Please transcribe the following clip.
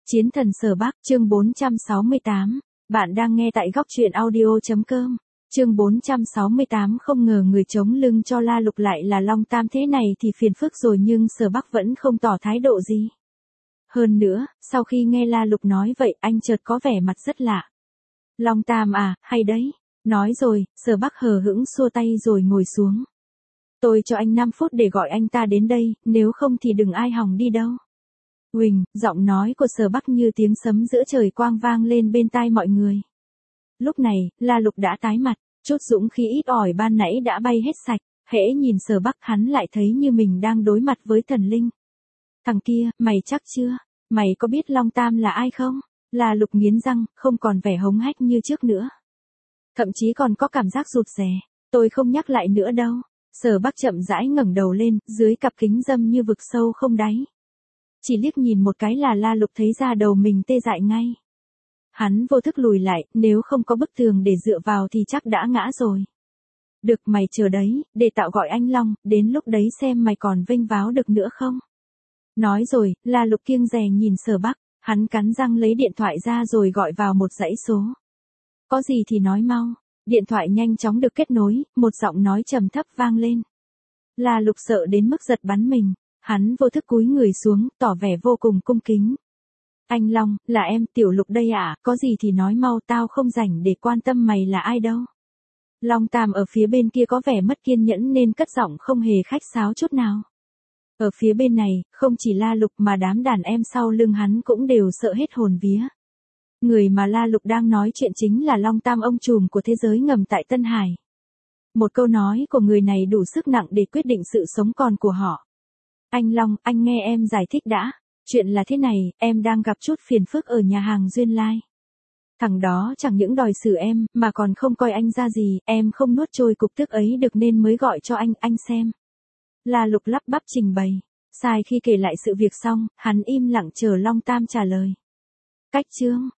Chiến thần Sở Bắc, chương 468. Bạn đang nghe tại góc truyện audio.com. Chương 468. Không ngờ người chống lưng cho La Lục lại là Long Tam, thế này thì phiền phức rồi, nhưng Sở Bắc vẫn không tỏ thái độ gì. Hơn nữa, sau khi nghe La Lục nói vậy, anh chợt có vẻ mặt rất lạ. Long Tam à, hay đấy. Nói rồi, Sở Bắc hờ hững xua tay rồi ngồi xuống. Tôi cho anh 5 phút để gọi anh ta đến đây, nếu không thì đừng ai hòng đi đâu. Huỳnh, giọng nói của Sở Bắc như tiếng sấm giữa trời quang vang lên bên tai mọi người. Lúc này, La Lục đã tái mặt, chút dũng khí ít ỏi ban nãy đã bay hết sạch, hễ nhìn Sở Bắc hắn lại thấy như mình đang đối mặt với thần linh. Thằng kia, mày chắc chưa? Mày có biết Long Tam là ai không? La Lục nghiến răng, không còn vẻ hống hách như trước nữa. Thậm chí còn có cảm giác rụt rè. Tôi không nhắc lại nữa đâu. Sở Bắc chậm rãi ngẩng đầu lên, dưới cặp kính râm như vực sâu không đáy. Chỉ liếc nhìn một cái là La Lục thấy da đầu mình tê dại ngay. Hắn vô thức lùi lại, nếu không có bức tường để dựa vào thì chắc đã ngã rồi. Được, mày chờ đấy, để tạo gọi anh Long, đến lúc đấy xem mày còn vênh váo được nữa không. Nói rồi, La Lục kiêng dè nhìn Sở Bắc, hắn cắn răng lấy điện thoại ra rồi gọi vào một dãy số. Có gì thì nói mau. Điện thoại nhanh chóng được kết nối, một giọng nói trầm thấp vang lên. La Lục sợ đến mức giật bắn mình. Hắn vô thức cúi người xuống, tỏ vẻ vô cùng cung kính. Anh Long, là em, Tiểu Lục đây ạ, có gì thì nói mau, tao không rảnh để quan tâm mày là ai đâu. Long Tam ở phía bên kia có vẻ mất kiên nhẫn nên cất giọng không hề khách sáo chút nào. Ở phía bên này, không chỉ La Lục mà đám đàn em sau lưng hắn cũng đều sợ hết hồn vía. Người mà La Lục đang nói chuyện chính là Long Tam, ông trùm của thế giới ngầm tại Tân Hải. Một câu nói của người này đủ sức nặng để quyết định sự sống còn của họ. Anh Long, anh nghe em giải thích đã. Chuyện là thế này, em đang gặp chút phiền phức ở nhà hàng Duyên Lai. Thằng đó chẳng những đòi xử em, mà còn không coi anh ra gì, em không nuốt trôi cục tức ấy được nên mới gọi cho anh xem. La Lục lắp bắp trình bày. Sai khi kể lại sự việc xong, hắn im lặng chờ Long Tam trả lời. Cách chương.